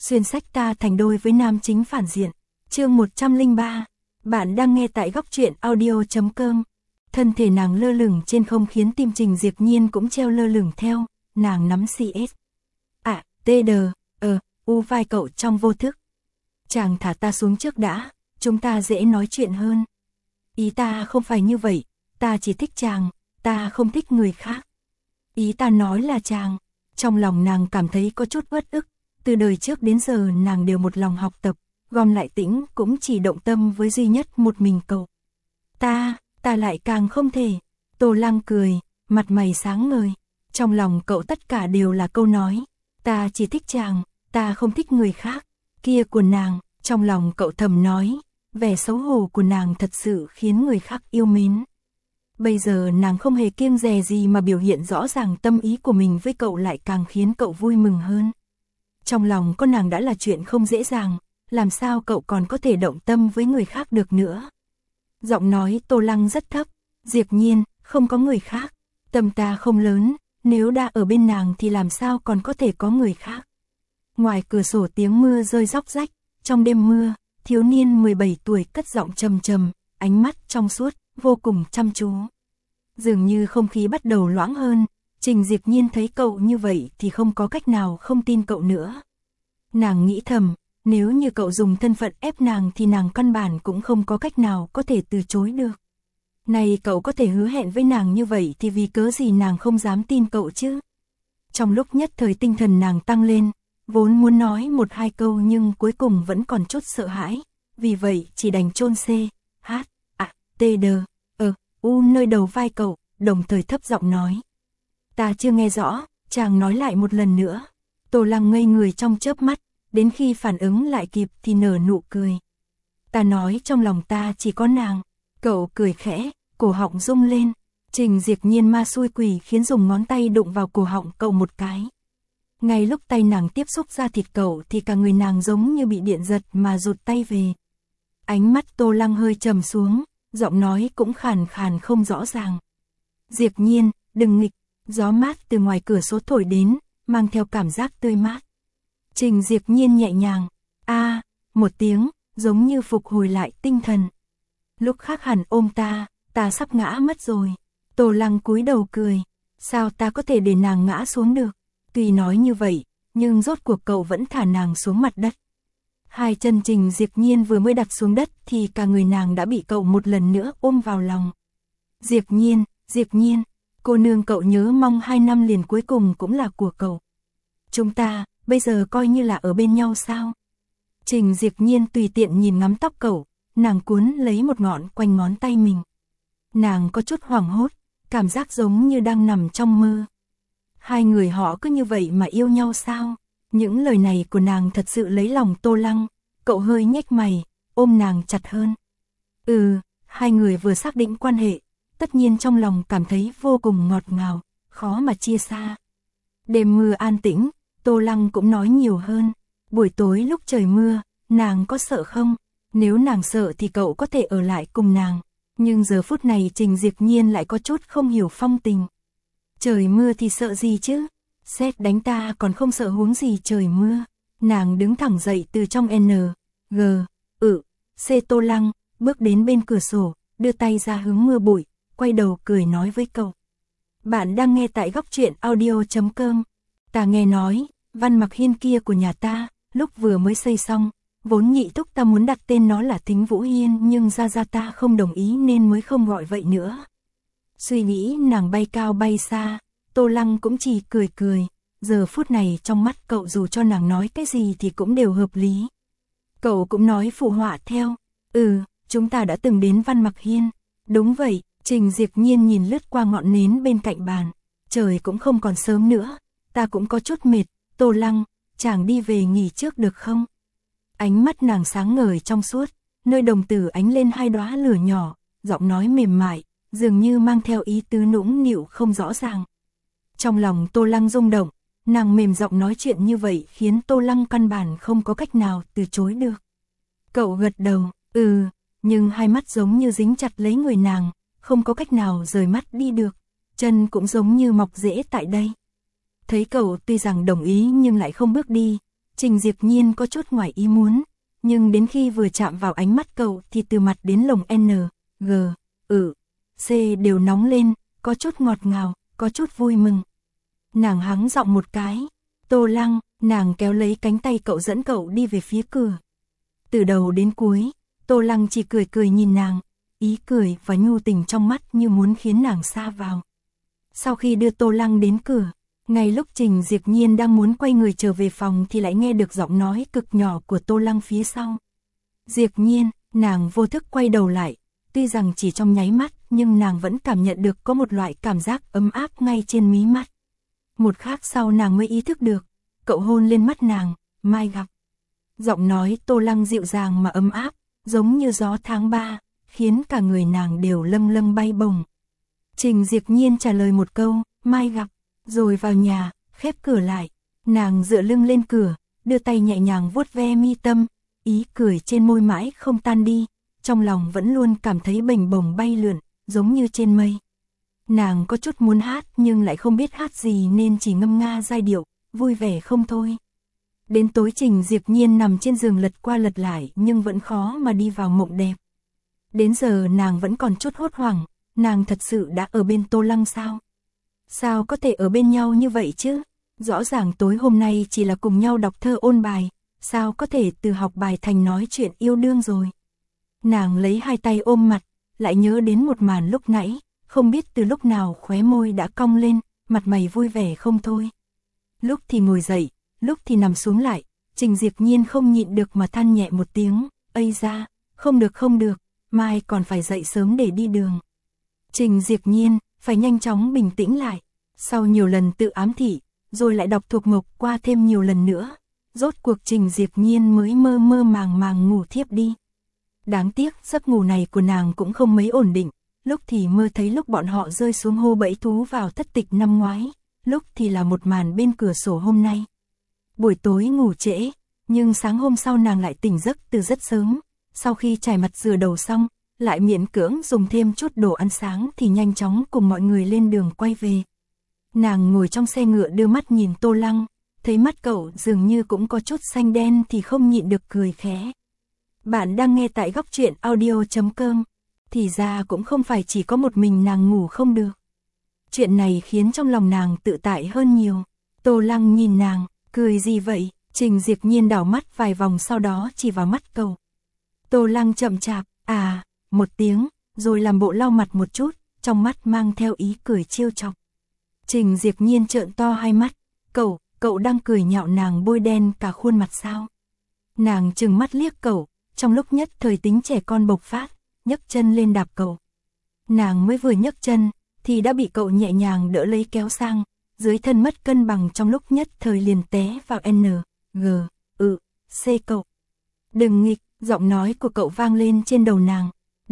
xuyên sách ta thành đôi với nam chính phản diện. Chương 103. Bạn đang nghe tại góc truyện audio.com. Thân thể nàng lơ lửng trên không khiến tim Trình Diệp Nhiên cũng treo lơ lửng theo, nàng nắm CS. Vai cậu trong vô thức. Chàng thả ta xuống trước đã, chúng ta dễ nói chuyện hơn. Ý ta không phải như vậy, ta chỉ thích chàng, ta không thích người khác. Ý ta nói là chàng. Trong lòng nàng cảm thấy có chút uất ức, từ đời trước đến giờ nàng đều một lòng học tập, gom lại tĩnh cũng chỉ động tâm với duy nhất một mình cậu. Ta lại càng không thể. Tô Lăng cười, mặt mày sáng ngời. Trong lòng cậu tất cả đều là câu nói, ta chỉ thích chàng, ta không thích người khác. Kia của nàng, trong lòng cậu thầm nói, vẻ xấu hổ của nàng thật sự khiến người khác yêu mến. Bây giờ nàng không hề kiêng dè gì mà biểu hiện rõ ràng tâm ý của mình với cậu lại càng khiến cậu vui mừng hơn. Trong lòng có nàng đã là chuyện không dễ dàng, làm sao cậu còn có thể động tâm với người khác được nữa. Giọng nói Tô Lăng rất thấp, Diệp Nhiên, không có người khác, tâm ta không lớn, nếu đã ở bên nàng thì làm sao còn có thể có người khác. Ngoài cửa sổ tiếng mưa rơi róc rách, trong đêm mưa, thiếu niên 17 tuổi cất giọng trầm trầm, ánh mắt trong suốt, vô cùng chăm chú. Dường như không khí bắt đầu loãng hơn, Trình Diệp Nhiên thấy cậu như vậy thì không có cách nào không tin cậu nữa. Nàng nghĩ thầm, nếu như cậu dùng thân phận ép nàng thì nàng căn bản cũng không có cách nào có thể từ chối được. Này cậu có thể hứa hẹn với nàng như vậy thì vì cớ gì nàng không dám tin cậu chứ? Trong lúc nhất thời tinh thần nàng tăng lên, vốn muốn nói một hai câu nhưng cuối cùng vẫn còn chút sợ hãi, vì vậy chỉ đành chôn nơi đầu vai cậu, đồng thời thấp giọng nói. Ta chưa nghe rõ, chàng nói lại một lần nữa. Tô Lăng ngây người trong chớp mắt, đến khi phản ứng lại kịp thì nở nụ cười. Ta nói trong lòng ta chỉ có nàng. Cậu cười khẽ, cổ họng rung lên. Trình Diệp Nhiên ma xui quỷ khiến dùng ngón tay đụng vào cổ họng cậu một cái. Ngay lúc tay nàng tiếp xúc da thịt cậu thì cả người nàng giống như bị điện giật mà rụt tay về. Ánh mắt Tô Lăng hơi trầm xuống, giọng nói cũng khàn khàn không rõ ràng. Diệp Nhiên, đừng nghịch. Gió mát từ ngoài cửa sổ thổi đến, mang theo cảm giác tươi mát. Trình Diệp Nhiên nhẹ nhàng, một tiếng, giống như phục hồi lại tinh thần. Lúc khác hẳn ôm ta sắp ngã mất rồi. Tô Lăng cúi đầu cười, sao ta có thể để nàng ngã xuống được? Tuy nói như vậy, nhưng rốt cuộc cậu vẫn thả nàng xuống mặt đất. Hai chân Trình Diệp Nhiên vừa mới đặt xuống đất thì cả người nàng đã bị cậu một lần nữa ôm vào lòng. Diệp Nhiên, cô nương cậu nhớ mong 2 năm liền cuối cùng cũng là của cậu. Chúng ta, bây giờ coi như là ở bên nhau sao? Trình Diệp Nhiên tùy tiện nhìn ngắm tóc cậu, nàng cuốn lấy một ngọn quanh ngón tay mình. Nàng có chút hoảng hốt, cảm giác giống như đang nằm trong mơ. Hai người họ cứ như vậy mà yêu nhau sao? Những lời này của nàng thật sự lấy lòng Tô Lăng, cậu hơi nhếch mày, ôm nàng chặt hơn. Hai người vừa xác định quan hệ, tất nhiên trong lòng cảm thấy vô cùng ngọt ngào, khó mà chia xa. Đêm mưa an tĩnh, Tô Lăng cũng nói nhiều hơn. Buổi tối lúc trời mưa, nàng có sợ không? Nếu nàng sợ thì cậu có thể ở lại cùng nàng. Nhưng giờ phút này Trình Diệp Nhiên lại có chút không hiểu phong tình. Trời mưa thì sợ gì chứ? Sét đánh ta còn không sợ huống gì trời mưa. Nàng đứng thẳng dậy từ trong Tô Lăng, bước đến bên cửa sổ, đưa tay ra hướng mưa bụi, quay đầu cười nói với cậu. Bạn đang nghe tại góc truyện audio.com. Ta nghe nói, Văn Mặc Hiên kia của nhà ta, lúc vừa mới xây xong, vốn nhị thúc ta muốn đặt tên nó là Thính Vũ Hiên nhưng gia ta không đồng ý nên mới không gọi vậy nữa. Suy nghĩ nàng bay cao bay xa, Tô Lăng cũng chỉ cười. Giờ phút này trong mắt cậu dù cho nàng nói cái gì thì cũng đều hợp lý. Cậu cũng nói phụ họa theo. Chúng ta đã từng đến Văn Mặc Hiên. Đúng vậy, Trình Diệp Nhiên nhìn lướt qua ngọn nến bên cạnh bàn. Trời cũng không còn sớm nữa, ta cũng có chút mệt. Tô Lăng, chàng đi về nghỉ trước được không? Ánh mắt nàng sáng ngời trong suốt, nơi đồng tử ánh lên 2 đóa lửa nhỏ, giọng nói mềm mại, dường như mang theo ý tứ nũng nịu không rõ ràng. Trong lòng Tô Lăng rung động, nàng mềm giọng nói chuyện như vậy khiến Tô Lăng căn bản không có cách nào từ chối được. Cậu gật đầu, nhưng hai mắt giống như dính chặt lấy người nàng, không có cách nào rời mắt đi được, chân cũng giống như mọc rễ tại đây. Thấy cậu tuy rằng đồng ý nhưng lại không bước đi, Trình Diệp Nhiên có chút ngoài ý muốn, nhưng đến khi vừa chạm vào ánh mắt cậu thì từ mặt đến lồng N, G, C đều nóng lên, có chút ngọt ngào, có chút vui mừng. Nàng hắng giọng một cái, Tô Lăng, nàng kéo lấy cánh tay cậu dẫn cậu đi về phía cửa. Từ đầu đến cuối, Tô Lăng chỉ cười cười nhìn nàng, ý cười và nhu tình trong mắt như muốn khiến nàng sa vào. Sau khi đưa Tô Lăng đến cửa, ngay lúc Trình Diệp Nhiên đang muốn quay người trở về phòng thì lại nghe được giọng nói cực nhỏ của Tô Lăng phía sau. Diệp Nhiên, nàng vô thức quay đầu lại, tuy rằng chỉ trong nháy mắt nhưng nàng vẫn cảm nhận được có một loại cảm giác ấm áp ngay trên mí mắt. Một khắc sau nàng mới ý thức được, cậu hôn lên mắt nàng, mai gặp. Giọng nói Tô Lăng dịu dàng mà ấm áp, giống như gió tháng 3, khiến cả người nàng đều lâng lâng bay bổng. Trình Diệp Nhiên trả lời một câu, mai gặp, rồi vào nhà, khép cửa lại. Nàng dựa lưng lên cửa, đưa tay nhẹ nhàng vuốt ve mi tâm, ý cười trên môi mãi không tan đi, trong lòng vẫn luôn cảm thấy bềnh bồng bay lượn, giống như trên mây. Nàng có chút muốn hát nhưng lại không biết hát gì nên chỉ ngâm nga giai điệu, vui vẻ không thôi. Đến tối Trình Diệp Nhiên nằm trên giường lật qua lật lại nhưng vẫn khó mà đi vào mộng đẹp. Đến giờ nàng vẫn còn chút hốt hoảng, nàng thật sự đã ở bên Tô Lăng sao? Sao có thể ở bên nhau như vậy chứ? Rõ ràng tối hôm nay chỉ là cùng nhau đọc thơ ôn bài, sao có thể từ học bài thành nói chuyện yêu đương rồi? Nàng lấy hai tay ôm mặt, lại nhớ đến một màn lúc nãy, không biết từ lúc nào khóe môi đã cong lên, mặt mày vui vẻ không thôi. Lúc thì ngồi dậy, lúc thì nằm xuống lại, Trình Diệp Nhiên không nhịn được mà than nhẹ một tiếng, ây da, không được, mai còn phải dậy sớm để đi đường. Trình Diệp Nhiên, phải nhanh chóng bình tĩnh lại, sau nhiều lần tự ám thị, rồi lại đọc thuộc mộc qua thêm nhiều lần nữa, rốt cuộc Trình Diệp Nhiên mới mơ mơ màng màng ngủ thiếp đi. Đáng tiếc giấc ngủ này của nàng cũng không mấy ổn định, lúc thì mơ thấy lúc bọn họ rơi xuống hô bẫy thú vào thất tịch năm ngoái, lúc thì là một màn bên cửa sổ hôm nay. Buổi tối ngủ trễ, nhưng sáng hôm sau nàng lại tỉnh giấc từ rất sớm, sau khi chải mặt rửa đầu xong, lại miễn cưỡng dùng thêm chút đồ ăn sáng thì nhanh chóng cùng mọi người lên đường quay về. Nàng ngồi trong xe ngựa đưa mắt nhìn Tô Lăng, thấy mắt cậu dường như cũng có chút xanh đen thì không nhịn được cười khẽ. Bạn đang nghe tại góc truyện audio.com, thì ra cũng không phải chỉ có một mình nàng ngủ không được. Chuyện này khiến trong lòng nàng tự tại hơn nhiều. Tô Lăng nhìn nàng, cười gì vậy? Trình Diệp Nhiên đảo mắt vài vòng sau đó chỉ vào mắt cậu. Tô Lăng chậm chạp, một tiếng, rồi làm bộ lau mặt một chút, trong mắt mang theo ý cười trêu chọc. Trình Diệp Nhiên trợn to hai mắt, cậu đang cười nhạo nàng bôi đen cả khuôn mặt sao? Nàng trừng mắt liếc cậu, trong lúc nhất thời tính trẻ con bộc phát, nhấc chân lên đạp cậu. Nàng mới vừa nhấc chân, thì đã bị cậu nhẹ nhàng đỡ lấy kéo sang, dưới thân mất cân bằng trong lúc nhất thời liền té vào N, G, C cậu. Đừng nghịch, giọng nói của cậu vang lên trên đầu nàng.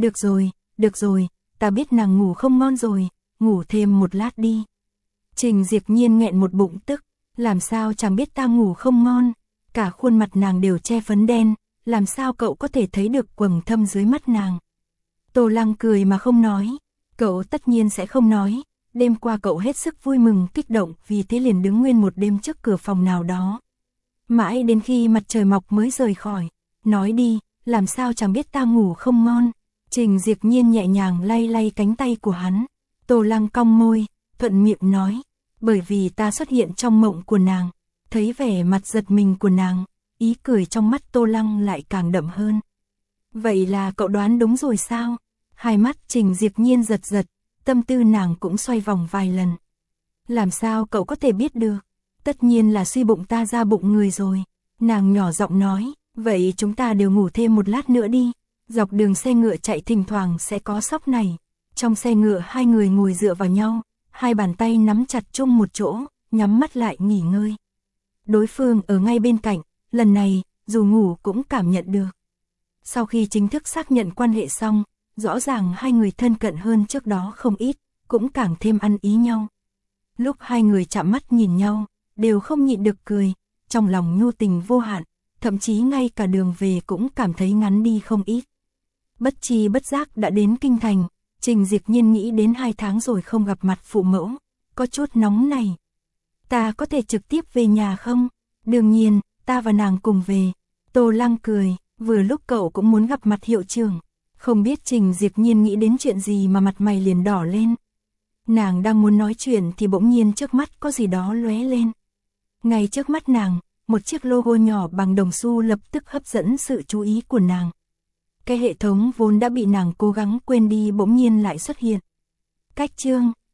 Được rồi, ta biết nàng ngủ không ngon rồi, ngủ thêm một lát đi. Trình Diệp Nhiên nghẹn một bụng tức, làm sao chẳng biết ta ngủ không ngon, cả khuôn mặt nàng đều che phấn đen, làm sao cậu có thể thấy được quầng thâm dưới mắt nàng. Tô Lăng cười mà không nói, cậu tất nhiên sẽ không nói, đêm qua cậu hết sức vui mừng kích động vì thế liền đứng nguyên một đêm trước cửa phòng nào đó. Mãi đến khi mặt trời mọc mới rời khỏi, nói đi, làm sao chẳng biết ta ngủ không ngon. Trình Diệp Nhiên nhẹ nhàng lay lay cánh tay của hắn, Tô Lăng cong môi, thuận miệng nói, bởi vì ta xuất hiện trong mộng của nàng, thấy vẻ mặt giật mình của nàng, ý cười trong mắt Tô Lăng lại càng đậm hơn. Vậy là cậu đoán đúng rồi sao? Hai mắt Trình Diệp Nhiên giật giật, tâm tư nàng cũng xoay vòng vài lần. Làm sao cậu có thể biết được? Tất nhiên là suy bụng ta ra bụng người rồi. Nàng nhỏ giọng nói, vậy chúng ta đều ngủ thêm một lát nữa đi. Dọc đường xe ngựa chạy thỉnh thoảng sẽ có sóc này. Trong xe ngựa hai người ngồi dựa vào nhau, hai bàn tay nắm chặt chung một chỗ, nhắm mắt lại nghỉ ngơi. Đối phương ở ngay bên cạnh, lần này, dù ngủ cũng cảm nhận được. Sau khi chính thức xác nhận quan hệ xong, rõ ràng hai người thân cận hơn trước đó không ít, cũng càng thêm ăn ý nhau. Lúc hai người chạm mắt nhìn nhau, đều không nhịn được cười, trong lòng nhu tình vô hạn, thậm chí ngay cả đường về cũng cảm thấy ngắn đi không ít. Bất chi bất giác đã đến kinh thành, Trình Diệp Nhiên nghĩ đến 2 tháng rồi không gặp mặt phụ mẫu, có chút nóng này. Ta có thể trực tiếp về nhà không? Đương nhiên, ta và nàng cùng về. Tô Lăng cười, vừa lúc cậu cũng muốn gặp mặt hiệu trưởng. Không biết Trình Diệp Nhiên nghĩ đến chuyện gì mà mặt mày liền đỏ lên. Nàng đang muốn nói chuyện thì bỗng nhiên trước mắt có gì đó lóe lên. Ngay trước mắt nàng, một chiếc logo nhỏ bằng đồng xu lập tức hấp dẫn sự chú ý của nàng. Cái hệ thống vốn đã bị nàng cố gắng quên đi bỗng nhiên lại xuất hiện. Cách chương